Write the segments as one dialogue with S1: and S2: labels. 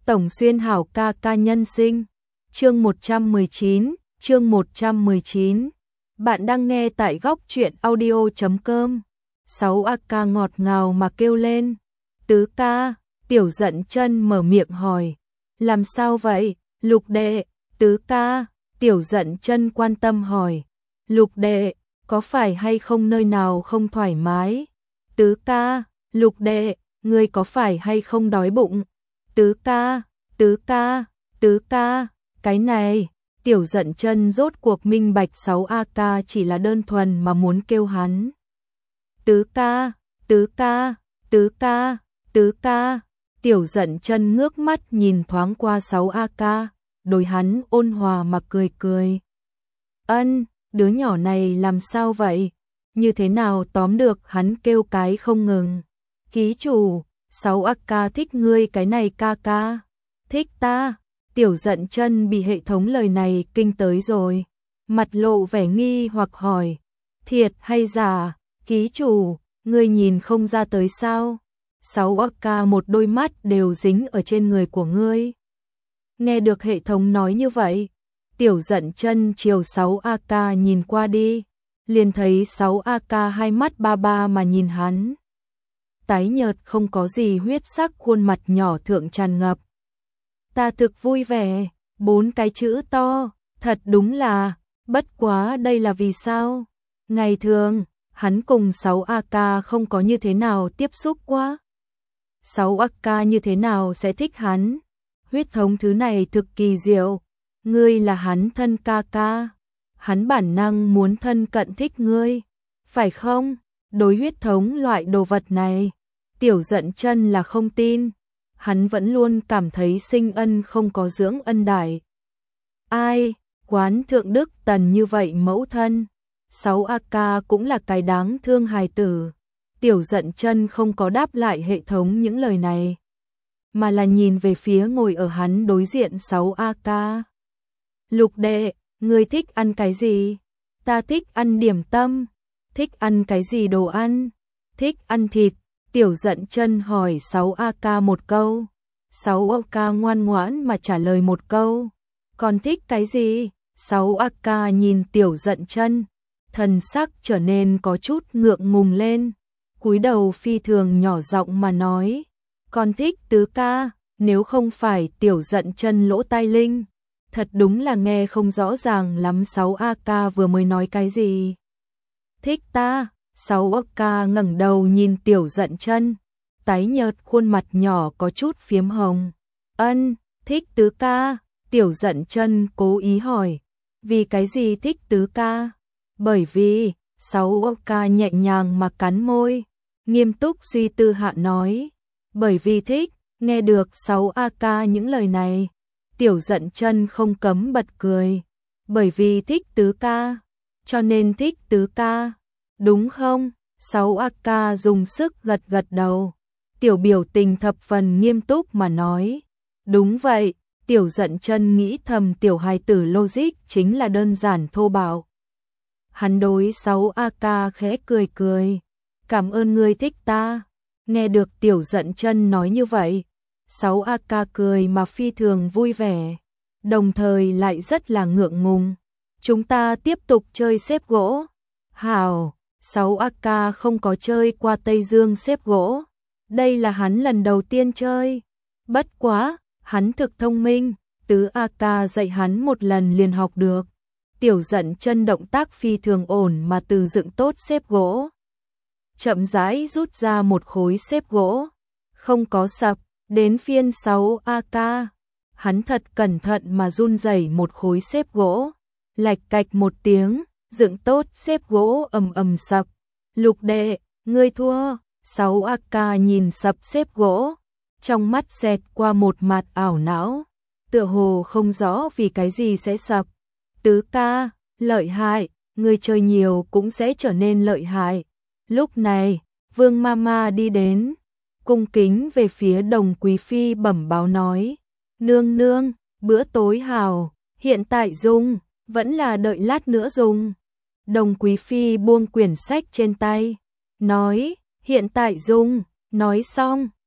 S1: Tổng Xuyên hảo ca ca nhân sinh. Chương 119. Bạn đang nghe tại góc truyện audio.com. 6AK ngọt ngào mà kêu lên. Tứ ca, Tiểu Dận Chân mở miệng hỏi. Làm sao vậy, Lục đệ? Tứ ca, Tiểu Dận Chân quan tâm hỏi. Lục đệ, có phải hay không nơi nào không thoải mái? Tứ ca, Lục đệ, ngươi có phải hay không đói bụng? Tứ ca, cái này, Tiểu Dận Chân rốt cuộc minh bạch 6AK chỉ là đơn thuần mà muốn kêu hắn. Tứ ca, Tiểu Dận Chân ngước mắt nhìn thoáng qua 6AK, đối hắn ôn hòa mà cười cười. Ân, đứa nhỏ này làm sao vậy? Như thế nào tóm được hắn kêu cái không ngừng. Ký chủ, 6AK thích ngươi cái này ca ca. Thích ta. Tiểu Dận Chân bị hệ thống lời này kinh tới rồi. Mặt lộ vẻ nghi hoặc hỏi. Thiệt hay giả, ký chủ, ngươi nhìn không ra tới sao? 6AK một đôi mắt đều dính ở trên người của ngươi. Nghe được hệ thống nói như vậy, Tiểu Dận Chân chiều 6AK nhìn qua đi, liền thấy 6AK hai mắt ba ba mà nhìn hắn. Tái nhợt không có gì huyết sắc khuôn mặt nhỏ thượng tràn ngập. Ta thực vui vẻ, 4 cái chữ to, thật đúng là, bất quá đây là vì sao? Ngày thường, hắn cùng 6AK không có như thế nào tiếp xúc quá. 6AK như thế nào sẽ thích hắn? Huyết thống thứ này thực kỳ diệu, ngươi là hắn thân ca ca. Hắn bản năng muốn thân cận thích ngươi, phải không? Đối huyết thống loại đồ vật này, Tiểu Dận Chân là không tin. Hắn vẫn luôn cảm thấy sinh ân không có dưỡng ân đại. Ai, quán thượng đức tần như vậy mẫu thân. 6AK cũng là cái đáng thương hài tử. Tiểu Dận Chân không có đáp lại hệ thống những lời này, mà là nhìn về phía ngồi ở hắn đối diện 6AK. Lục đệ, ngươi thích ăn cái gì? Ta thích ăn điểm tâm. Thích ăn cái gì đồ ăn? Thích ăn thịt. Tiểu Dận Chân hỏi 6AK một câu. 6AK ngoan ngoãn mà trả lời một câu. Còn thích cái gì? 6AK nhìn Tiểu Dận Chân, thần sắc trở nên có chút ngượng ngùng lên. Cúi đầu phi thường nhỏ giọng mà nói. Còn thích tứ ca, nếu không phải Tiểu Dận Chân lỗ tai linh. Thật đúng là nghe không rõ ràng lắm 6AK vừa mới nói cái gì. Thích ta, 6AK ngẩng đầu nhìn Tiểu Dận Chân, tái nhợt khuôn mặt nhỏ có chút phiếm hồng. Ân, thích tứ ca, Tiểu Dận Chân cố ý hỏi. Vì cái gì thích tứ ca? Bởi vì, 6AK nhẹ nhàng mà cắn môi, nghiêm túc suy tư hạ nói. Bởi vì thích. Nghe được 6AK những lời này, Tiểu Dận Chân không cấm bật cười. Bởi vì thích tứ ca, cho nên thích tứ ca, đúng không? 6AK dùng sức gật gật đầu, tiểu biểu tình thập phần nghiêm túc mà nói. Đúng vậy. Tiểu Dận Chân nghĩ thầm tiểu hài tử logic chính là đơn giản thô bạo. Hắn đối 6AK khẽ cười cười. Cảm ơn ngươi thích ta. Nghe được Tiểu Dận Chân nói như vậy, 6AK cười mà phi thường vui vẻ, đồng thời lại rất là ngượng ngùng. Chúng ta tiếp tục chơi xếp gỗ. Hảo, 6AK không có chơi qua Tây Dương xếp gỗ. Đây là hắn lần đầu tiên chơi. Bất quá, hắn thực thông minh, tứ AK dạy hắn một lần liền học được. Tiểu Dận Chân động tác phi thường ổn mà từ dựng tốt xếp gỗ. Chậm rãi rút ra một khối xếp gỗ, không có sập, đến phiên 6AK. Hắn thật cẩn thận mà run rẩy một khối xếp gỗ, lạch cạch một tiếng, dựng tốt xếp gỗ ầm ầm sập. Lục đệ, ngươi thua. 6AK nhìn sập xếp gỗ, trong mắt xẹt qua một mặt ảo não, tựa hồ không rõ vì cái gì sẽ sập. Tứ ca, lợi hại, ngươi chơi nhiều cũng sẽ trở nên lợi hại. Lúc này, Vương Mama đi đến, cung kính về phía Đồng Quý Phi bẩm báo nói. Nương nương, bữa tối hảo, hiện tại dùng, vẫn là đợi lát nữa dùng. Đồng Quý Phi buông quyển sách trên tay, nói, hiện tại dùng, nói xong,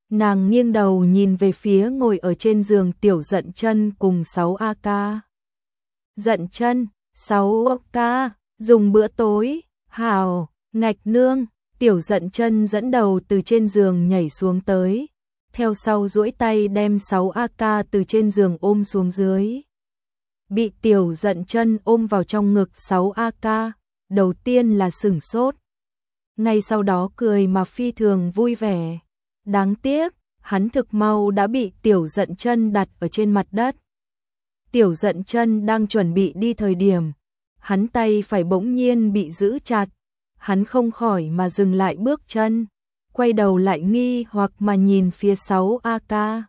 S1: Nàng nghiêng đầu nhìn về phía ngồi ở trên giường Tiểu Dận Chân cùng 6AK. Dận Chân, 6AK, dùng bữa tối, hào, ngạch nương, Tiểu Dận Chân dẫn đầu từ trên giường nhảy xuống tới, theo sau duỗi tay đem 6AK từ trên giường ôm xuống dưới. Bị Tiểu Dận Chân ôm vào trong ngực 6AK, đầu tiên là sửng sốt. Ngay sau đó cười mà phi thường vui vẻ. Đáng tiếc, hắn thực mau đã bị Tiểu Dận Chân đặt ở trên mặt đất. Tiểu Dận Chân đang chuẩn bị đi thời điểm, hắn tay phải bỗng nhiên bị giữ chặt, hắn không khỏi mà dừng lại bước chân, quay đầu lại nghi hoặc mà nhìn phía 6AK.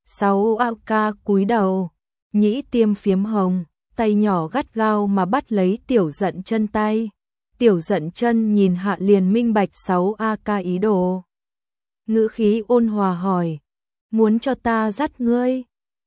S1: 6AK cúi đầu, nhĩ tiêm phiếm hồng, tay nhỏ gắt gao mà bắt lấy Tiểu Dận Chân tay. Tiểu Dận Chân nhìn hạ liền minh bạch 6AK ý đồ. Ngữ khí ôn hòa hỏi, muốn cho ta dắt ngươi?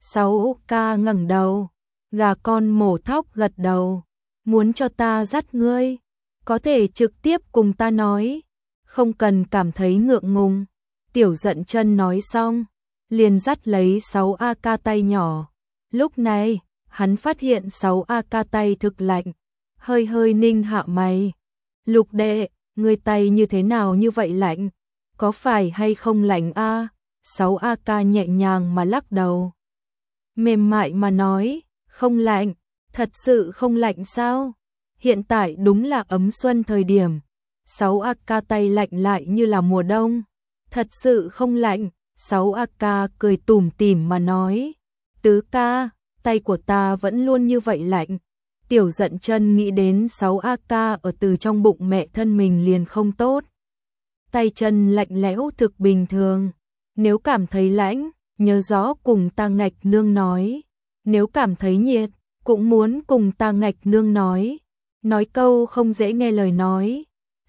S1: 6AK ngẩng đầu, gà con mổ thóc gật đầu, muốn cho ta dắt ngươi? Có thể trực tiếp cùng ta nói, không cần cảm thấy ngượng ngùng. Tiểu Dận Chân nói xong, liền dắt lấy 6AK tay nhỏ. Lúc này, hắn phát hiện 6AK tay thực lạnh, hơi hơi ninh hạ mày. Lục đệ, ngươi tay như thế nào như vậy lạnh? Có phải hay không lạnh a? 6AK nhẹ nhàng mà lắc đầu. Mềm mại mà nói, không lạnh, thật sự không lạnh sao? Hiện tại đúng là ấm xuân thời điểm. 6AK tay lạnh lại như là mùa đông. Thật sự không lạnh, 6AK cười tủm tỉm mà nói. Tứ ca, tay của ta vẫn luôn như vậy lạnh. Tiểu Dận Chân nghĩ đến 6AK ở từ trong bụng mẹ thân mình liền không tốt. Tay chân lạnh lẽo thực bình thường. Nếu cảm thấy lạnh, nhớ rõ cùng ta ngạch nương nói. Nếu cảm thấy nhiệt, cũng muốn cùng ta ngạch nương nói. Nói câu không dễ nghe lời nói.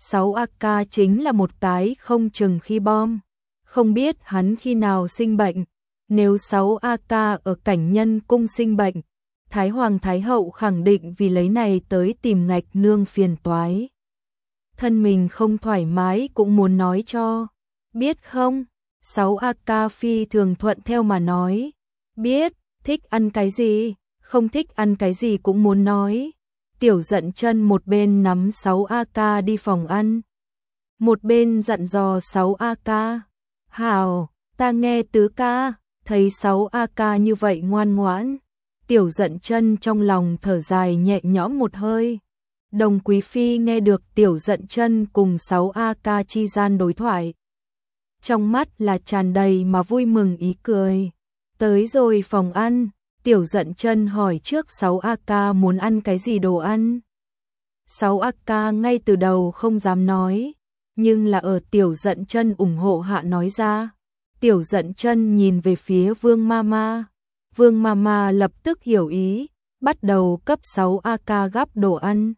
S1: 6AK chính là một cái không chừng khi bom. Không biết hắn khi nào sinh bệnh. Nếu 6AK ở cảnh nhân cung sinh bệnh, Thái Hoàng Thái Hậu khẳng định vì lấy này tới tìm ngạch nương phiền toái. Thân mình không thoải mái cũng muốn nói cho. Biết không? 6AK phi thường thuận theo mà nói. Biết, thích ăn cái gì, không thích ăn cái gì cũng muốn nói. Tiểu Dận Chân một bên nắm 6AK đi phòng ăn, một bên dặn dò 6AK. Hào, ta nghe tứ ca, thấy 6AK như vậy ngoan ngoãn. Tiểu Dận Chân trong lòng thở dài nhẹ nhõm một hơi. Đồng Quý Phi nghe được Tiểu Dận Chân cùng 6AK chi gian đối thoại. Trong mắt là tràn đầy mà vui mừng ý cười. Tới rồi phòng ăn, Tiểu Dận Chân hỏi trước 6AK muốn ăn cái gì đồ ăn. 6AK ngay từ đầu không dám nói, nhưng là ở Tiểu Dận Chân ủng hộ hạ nói ra. Tiểu Dận Chân nhìn về phía Vương Mama. Vương Mama lập tức hiểu ý, bắt đầu cấp 6AK gắp đồ ăn.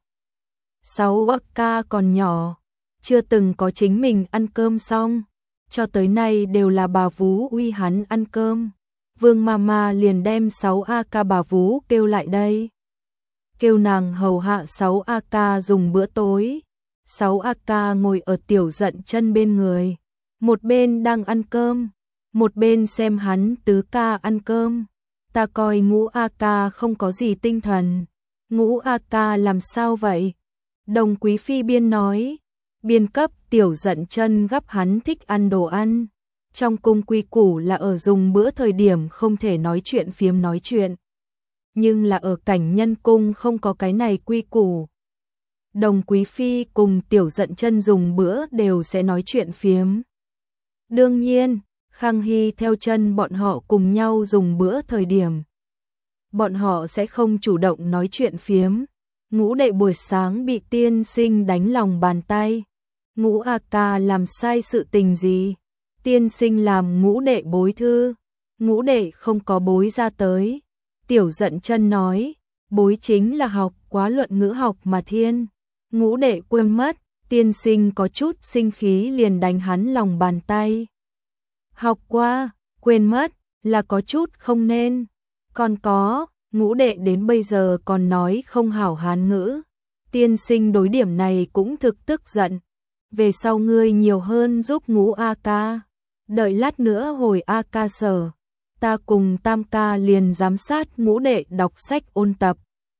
S1: 6AK còn nhỏ, chưa từng có chính mình ăn cơm xong, cho tới nay đều là bà vú uy hắn ăn cơm. Vương Mama liền đem 6AK bà vú kêu lại đây, kêu nàng hầu hạ 6AK dùng bữa tối. 6AK ngồi ở Tiểu Dận Chân bên người, một bên đang ăn cơm, một bên xem hắn tứ ca ăn cơm. Ta coi Ngũ AK không có gì tinh thần. Ngũ AK làm sao vậy? Đồng Quý Phi biên nói, biên cấp Tiểu Dận Chân gắp hắn thích ăn đồ ăn. Trong cung quy củ là ở dùng bữa thời điểm không thể nói chuyện phiếm nói chuyện. Nhưng là ở cảnh nhân cung không có cái này quy củ. Đồng Quý Phi cùng Tiểu Dận Chân dùng bữa đều sẽ nói chuyện phiếm. Đương nhiên, Khang Hy theo chân bọn họ cùng nhau dùng bữa thời điểm, bọn họ sẽ không chủ động nói chuyện phiếm. Ngũ đệ buổi sáng bị tiên sinh đánh lòng bàn tay. Ngũ AK làm sai sự tình gì? Tiên sinh làm ngũ đệ bối thư. Ngũ đệ không có bối ra tới. Tiểu Dận Chân nói, bối chính là học quá luận ngữ học mà thiên. Ngũ đệ quên mất, tiên sinh có chút sinh khí liền đánh hắn lòng bàn tay. Học qua, quên mất, là có chút không nên. Còn có, ngũ đệ đến bây giờ còn nói không hảo Hán ngữ. Tiên sinh đối điểm này cũng thực tức giận. Về sau ngươi nhiều hơn giúp Ngũ AK. Đợi lát nữa hồi A ca sở, ta cùng Tam ca liền giám sát ngũ đệ đọc sách ôn tập.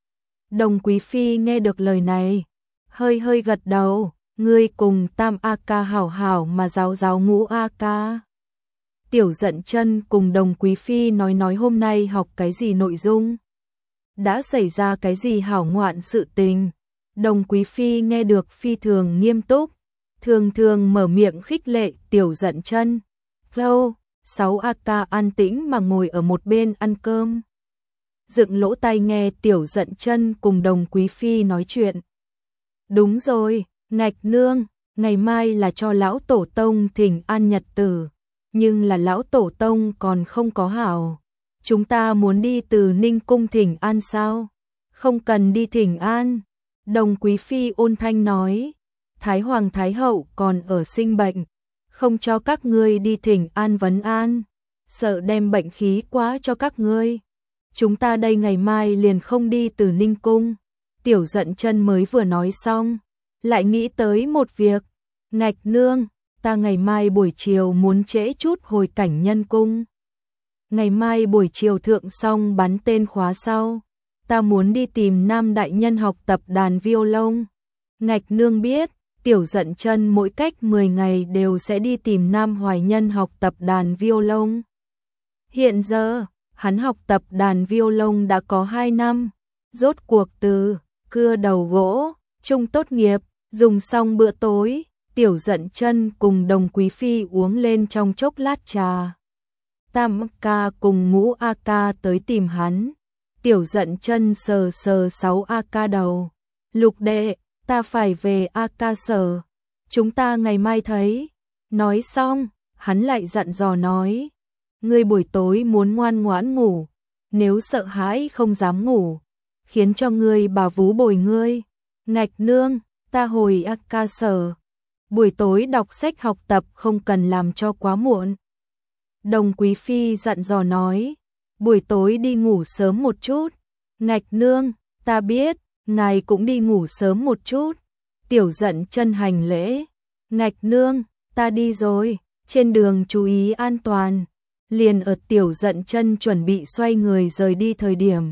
S1: Đồng Quý Phi nghe được lời này, hơi hơi gật đầu, ngươi cùng Tam A ca hảo hảo mà giáo giáo ngũ A ca. Tiểu Dận Chân cùng Đồng Quý Phi nói hôm nay học cái gì nội dung, đã xảy ra cái gì hảo ngoạn sự tình. Đồng Quý Phi nghe được phi thường nghiêm túc, thường thường mở miệng khích lệ Tiểu Dận Chân. Lâu, 6A ca an tĩnh mà ngồi ở một bên ăn cơm, dựng lỗ tai nghe Tiểu Dận Chân cùng Đồng Quý Phi nói chuyện. Đúng rồi, Ngạch nương, ngày mai là cho lão tổ tông thỉnh an nhật tử, nhưng là lão tổ tông còn không có hảo. Chúng ta muốn đi từ Ninh cung thỉnh an sao? Không cần đi thỉnh an. Đồng Quý Phi ôn thanh nói, Thái Hoàng Thái Hậu còn ở sinh bệnh, không cho các ngươi đi thỉnh an vấn an, sợ đem bệnh khí quá cho các ngươi. Chúng ta đây ngày mai liền không đi từ Ninh cung. Tiểu Dận Chân mới vừa nói xong, lại nghĩ tới một việc. Ngạch nương, ta ngày mai buổi chiều muốn trễ chút hồi Cảnh Nhân cung. Ngày mai buổi chiều thượng xong bắn tên khóa sau, ta muốn đi tìm Nam đại nhân học tập đàn violon. Ngạch nương biết, Tiểu Dận Chân mỗi cách 10 ngày đều sẽ đi tìm Nam Hoài Nhân học tập đàn violon. Hiện giờ, hắn học tập đàn violon đã có 2 năm, rốt cuộc từ cưa đầu gỗ, trung tốt nghiệp, dùng xong bữa tối, Tiểu Dận Chân cùng Đồng Quý Phi uống lên trong chốc lát trà. Tam ca cùng ngũ A ca tới tìm hắn. Tiểu Dận Chân sờ sờ 6 A ca đầu. Lục đệ, ta phải về A ca sở. Chúng ta ngày mai thấy. Nói xong, hắn lại dặn dò nói. Ngươi buổi tối muốn ngoan ngoãn ngủ. Nếu sợ hãi không dám ngủ, khiến cho ngươi bà vú bồi ngươi. Ngạch nương, ta hồi A ca sở. Buổi tối đọc sách học tập không cần làm cho quá muộn. Đồng Quý Phi dặn dò nói, buổi tối đi ngủ sớm một chút. Ngạch nương, ta biết, ngài cũng đi ngủ sớm một chút. Tiểu Dận Chân hành lễ. Ngạch nương, ta đi rồi, trên đường chú ý an toàn. Liền ở Tiểu Dận Chân chuẩn bị xoay người rời đi thời điểm,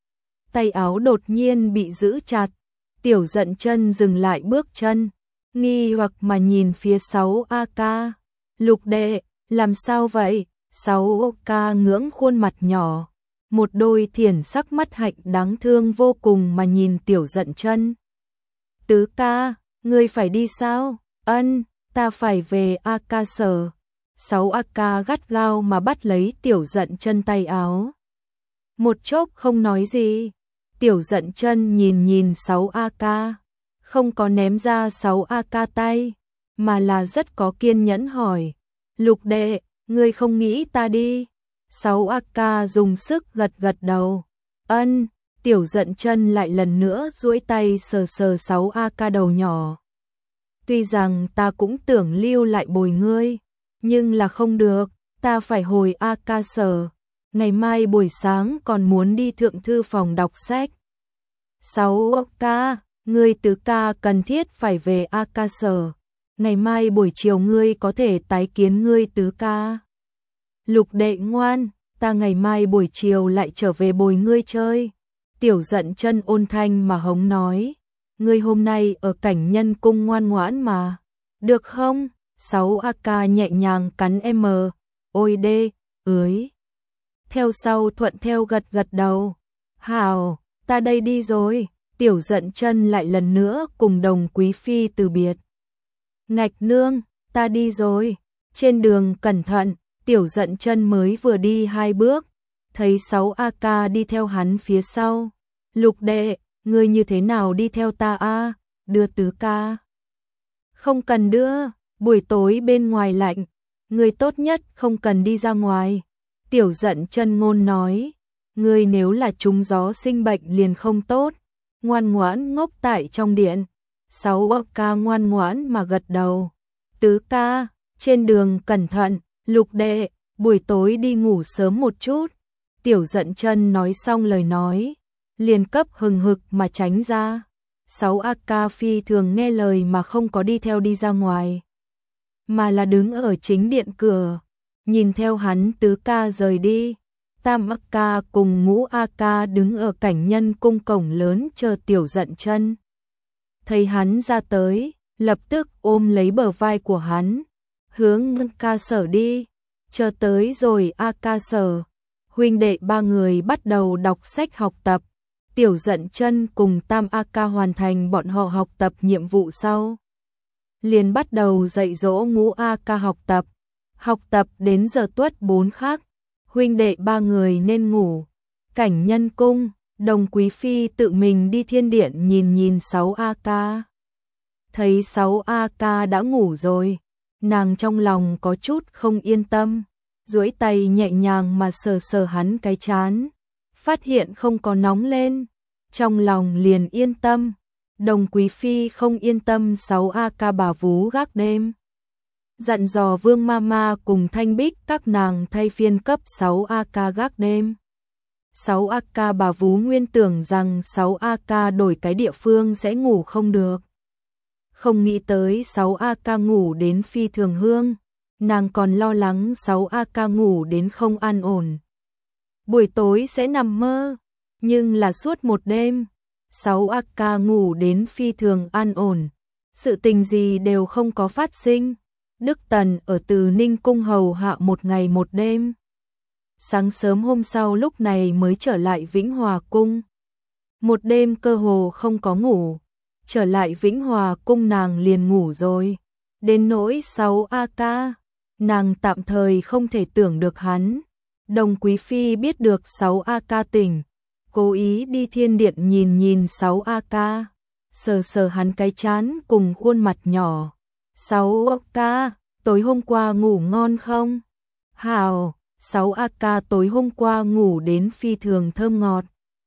S1: tay áo đột nhiên bị giữ chặt. Tiểu Dận Chân dừng lại bước chân, nghi hoặc mà nhìn phía 6 A ca. Lục đệ, làm sao vậy? 6 ca ngưỡng khuôn mặt nhỏ, một đôi thiển sắc mắt hạnh đáng thương vô cùng mà nhìn Tiểu Dận Chân. Tứ ca, ngươi phải đi sao? Ân, ta phải về A ca sở. 6 A ca gắt gao mà bắt lấy Tiểu Dận Chân tay áo. Một chốc không nói gì. Tiểu Dận Chân nhìn 6 A ca, không có ném ra 6 A ca tay, mà là rất có kiên nhẫn hỏi. Lục đệ, ngươi không nghĩ ta đi? 6 A ca dùng sức gật gật đầu. Ân, Tiểu Dận Chân lại lần nữa duỗi tay sờ sờ 6 A ca đầu nhỏ. Tuy rằng ta cũng tưởng lưu lại bồi ngươi, nhưng là không được, ta phải hồi A ca sở. Ngày mai buổi sáng còn muốn đi thượng thư phòng đọc sách. 6 ca, ngươi tứ ca cần thiết phải về A ca sở. Ngày mai buổi chiều ngươi có thể tái kiến ngươi tứ ca. Lục đệ ngoan, ta ngày mai buổi chiều lại trở về bồi ngươi chơi. Tiểu Dận Chân ôn thanh mà hống nói. Ngươi hôm nay ở Cảnh Nhân cung ngoan ngoãn mà. Được không? 6 A ca nhẹ nhàng cắn M. Ôi đê, ới. Theo sau thuận theo gật gật đầu. Hào, ta đây đi rồi. Tiểu Dận Chân lại lần nữa cùng Đồng Quý Phi từ biệt. Ngạch nương, ta đi rồi. Trên đường cẩn thận. Tiểu Dận Chân mới vừa đi 2 bước, thấy 6 A ca đi theo hắn phía sau. Lục đệ, ngươi như thế nào đi theo ta a? Đưa tứ ca. Không cần đưa, buổi tối bên ngoài lạnh, ngươi tốt nhất không cần đi ra ngoài. Tiểu Dận Chân ngôn nói, ngươi nếu là trúng gió sinh bệnh liền không tốt, ngoan ngoãn ngốc tại trong điện. 6 A ca ngoan ngoãn mà gật đầu. Tứ ca, trên đường cẩn thận. Lục đệ, buổi tối đi ngủ sớm một chút. Tiểu Dận Chân nói xong lời nói, liền cấp hừng hực mà tránh ra. 6 A ca phi thường nghe lời mà không có đi theo đi ra ngoài, mà là đứng ở chính điện cửa, nhìn theo hắn tứ ca rời đi. Tam A ca cùng Ngũ A ca đứng ở cảnh nhân cung cổng lớn chờ Tiểu Dận Chân. Thấy hắn ra tới, lập tức ôm lấy bờ vai của hắn, hướng ca sở đi. Chờ tới rồi A ca sở, huynh đệ ba người bắt đầu đọc sách học tập. Tiểu Dận Chân cùng Tam A ca hoàn thành bọn họ học tập nhiệm vụ sau, liền bắt đầu dạy dỗ Ngũ A ca học tập. Học tập đến giờ tuất 4 khắc, huynh đệ ba người nên ngủ. Cảnh nhân cung, Đồng Quý Phi tự mình đi thiên điện nhìn 6A ca. Thấy 6A ca đã ngủ rồi, nàng trong lòng có chút không yên tâm, duỗi tay nhẹ nhàng mà sờ hắn cái trán, phát hiện không có nóng lên, trong lòng liền yên tâm. Đồng Quý Phi không yên tâm 6A ca bà vú gác đêm, dặn dò Vương Mama cùng Thanh Bích các nàng thay phiên cấp 6A ca gác đêm. 6A ca bà vú nguyên tưởng rằng 6A ca đổi cái địa phương sẽ ngủ không được. Không nghĩ tới 6A ca ngủ đến phi thường hương, nàng còn lo lắng 6A ca ngủ đến không an ổn, buổi tối sẽ nằm mơ, nhưng là suốt một đêm, 6A ca ngủ đến phi thường an ổn, sự tình gì đều không có phát sinh. Đức Tần ở Từ Ninh cung hầu hạ một ngày một đêm. Sáng sớm hôm sau lúc này mới trở lại Vĩnh Hòa cung. Một đêm cơ hồ không có ngủ, trở lại Vĩnh Hòa cung nàng liền ngủ rồi. Đến nỗi 6A ca, nàng tạm thời không thể tưởng được hắn. Đồng Quý Phi biết được 6A ca tỉnh, cố ý đi thiên điện nhìn 6A ca, sờ hắn cái trán cùng khuôn mặt nhỏ. 6A ca, tối hôm qua ngủ ngon không? Hào, 6A ca tối hôm qua ngủ đến phi thường thơm ngọt.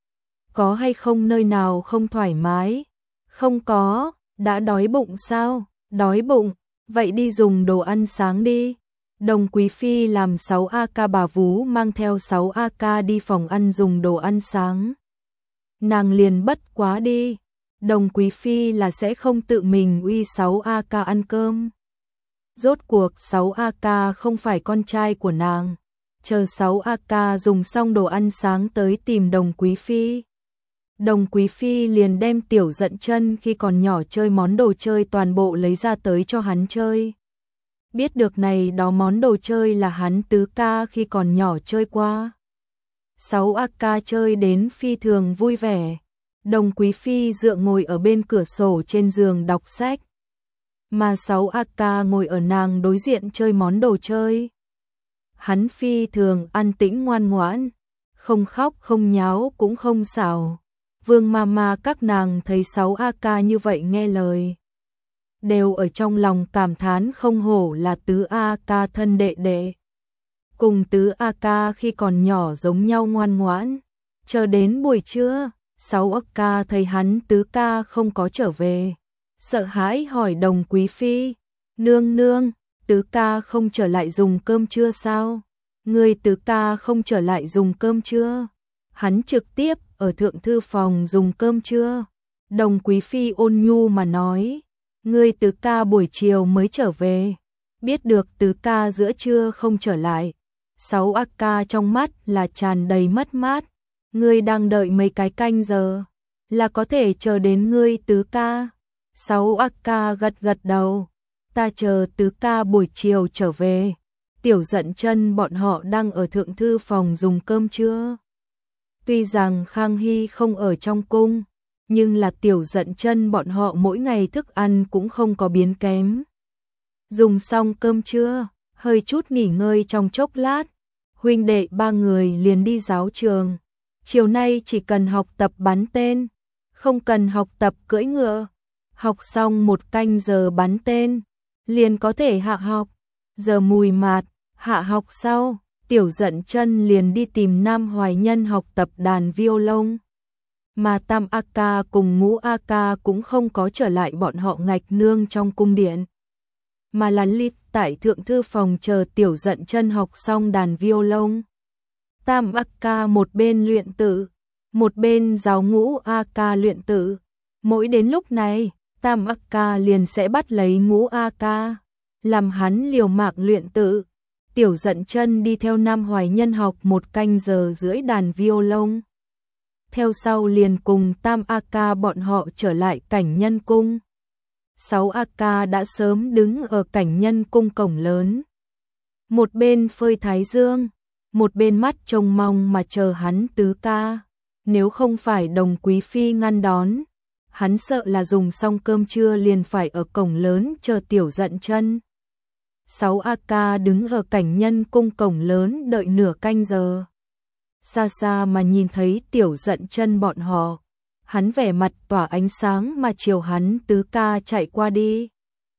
S1: Có hay không nơi nào không thoải mái? Không có, đã đói bụng sao? Đói bụng, vậy đi dùng đồ ăn sáng đi. Đồng Quý Phi làm 6A ca bà vú mang theo 6A ca đi phòng ăn dùng đồ ăn sáng. Nàng liền bất quá đi. Đồng Quý Phi là sẽ không tự mình uy 6A ca ăn cơm. Rốt cuộc 6A ca không phải con trai của nàng. Chờ 6A ca dùng xong đồ ăn sáng tới tìm Đồng Quý Phi. Đồng Quý Phi liền đem Tiểu Dận Chân khi còn nhỏ chơi món đồ chơi toàn bộ lấy ra tới cho hắn chơi. Biết được này đó món đồ chơi là hắn tứ ca khi còn nhỏ chơi qua. 6A ca chơi đến phi thường vui vẻ. Đồng Quý Phi dựa ngồi ở bên cửa sổ trên giường đọc sách, mà 6A ca ngồi ở nàng đối diện chơi món đồ chơi. Hắn phi thường an tĩnh ngoan ngoãn, không khóc không nháo cũng không xảo. Vương Mama các nàng thấy 6A ca như vậy nghe lời, đều ở trong lòng cảm thán không hổ là tứ A ca thân đệ đệ. Cùng tứ A ca khi còn nhỏ giống nhau ngoan ngoãn. Chờ đến buổi trưa, 6A ca thấy hắn tứ ca không có trở về, sợ hãi hỏi Đồng Quý Phi, nương nương, tứ ca không trở lại dùng cơm trưa sao? Người tứ ca không trở lại dùng cơm trưa? Hắn trực tiếp ở thượng thư phòng dùng cơm trưa. Đồng Quý Phi ôn nhu mà nói, người tứ ca buổi chiều mới trở về. Biết được tứ ca giữa trưa không trở lại, 6A ca trong mắt là tràn đầy mất mát. Ngươi đang đợi mấy cái canh giờ, là có thể chờ đến ngươi tứ ca. 6A ca gật đầu, ta chờ tứ ca buổi chiều trở về. Tiểu Dận Chân bọn họ đang ở thượng thư phòng dùng cơm trưa. Tuy rằng Khang Hy không ở trong cung, nhưng là Tiểu Dận Chân bọn họ mỗi ngày thức ăn cũng không có biến kém. Dùng xong cơm trưa, hơi chút nghỉ ngơi trong chốc lát, huynh đệ ba người liền đi giáo trường. Chiều nay chỉ cần học tập bắn tên, không cần học tập cưỡi ngựa. Học xong 1 canh giờ bắn tên, liền có thể hạ học. Giờ mùi mạt, hạ học sau, Tiểu Dận Chân liền đi tìm Nam Hoài Nhân học tập đàn violon. Mà Tam A ca cùng Ngũ A ca cũng không có trở lại bọn họ ngạch nương trong cung điện, mà là lit tại thượng thư phòng chờ Tiểu Dận Chân học xong đàn violon. Tam A ca một bên luyện tự, một bên giáo Ngũ A ca luyện tự. Mỗi đến lúc này, Tam A ca liền sẽ bắt lấy Ngũ A ca, làm hắn liều mạng luyện tự. Tiểu Dận Chân đi theo Nam Hoài Nhân học 1 canh giờ rưỡi đàn violon. Theo sau liền cùng Tam A Ca bọn họ trở lại Cảnh Nhân Cung. 6 A Ca đã sớm đứng ở Cảnh Nhân Cung cổng lớn. Một bên phơi thái dương, một bên mắt trông mong mà chờ hắn tứ ca. Nếu không phải Đồng Quý Phi ngăn đón, hắn sợ là dùng xong cơm trưa liền phải ở cổng lớn chờ Tiểu Dận Chân. 6 A Ca đứng ở Cảnh Nhân Cung cổng lớn đợi nửa canh giờ. Xa xa mà nhìn thấy Tiểu Dận Chân bọn họ, hắn vẻ mặt tỏa ánh sáng mà chiều hắn tứ ca chạy qua đi.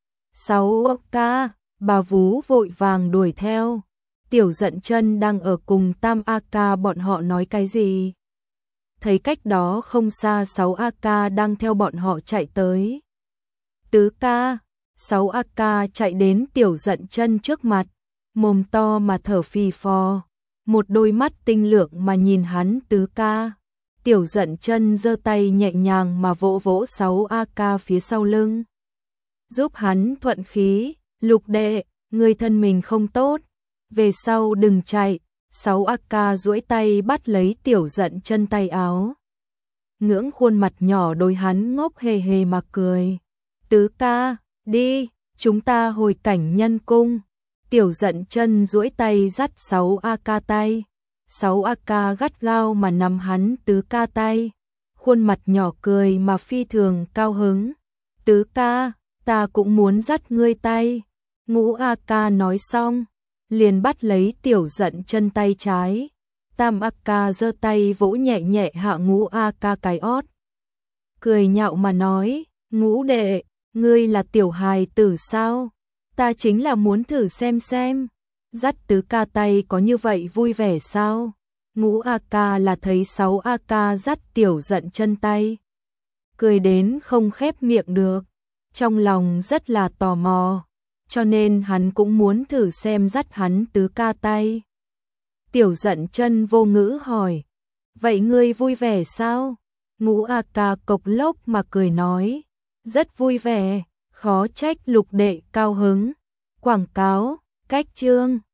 S1: 6 A Ca, bà vú vội vàng đuổi theo. Tiểu Dận Chân đang ở cùng Tam A Ca bọn họ nói cái gì? Thấy cách đó không xa 6 A Ca đang theo bọn họ chạy tới. Tứ ca, 6 A Ca chạy đến Tiểu Dận Chân trước mặt, mồm to mà thở phì phò, một đôi mắt tinh lượng mà nhìn hắn tứ ca. Tiểu Dận Chân giơ tay nhẹ nhàng mà vỗ vỗ 6 A Ca phía sau lưng, giúp hắn thuận khí. Lục đệ, người thân mình không tốt, về sau đừng chạy. 6 A Ca duỗi tay bắt lấy Tiểu Dận Chân tay áo, ngưỡng khuôn mặt nhỏ đôi hắn ngốc hề hề mà cười. Tứ ca, đi, chúng ta hồi Cảnh Nhân Cung. Tiểu Dận Chân duỗi tay dắt 6 A Ca tay. 6 A Ca gắt gao mà nắm hắn tứ ca tay, khuôn mặt nhỏ cười mà phi thường cao hứng. Tứ ca, ta cũng muốn dắt ngươi tay. Ngũ A Ca nói xong, liền bắt lấy Tiểu Dận Chân tay trái. Tam A Ca giơ tay vỗ nhẹ nhẹ hạ Ngũ A Ca cái ót, cười nhạo mà nói, Ngũ đệ, ngươi là tiểu hài tử sao? Ta chính là muốn thử xem, dắt tứ ca tay có như vậy vui vẻ sao? Ngũ A Ca là thấy 6 A Ca dắt Tiểu Dận Chân tay, cười đến không khép miệng được, trong lòng rất là tò mò, cho nên hắn cũng muốn thử xem dắt hắn tứ ca tay. Tiểu Dận Chân vô ngữ hỏi, vậy ngươi vui vẻ sao? Ngũ A Ca cộc lốc mà cười nói, rất vui vẻ, khó trách lục đệ cao hứng. Quảng cáo, cách chương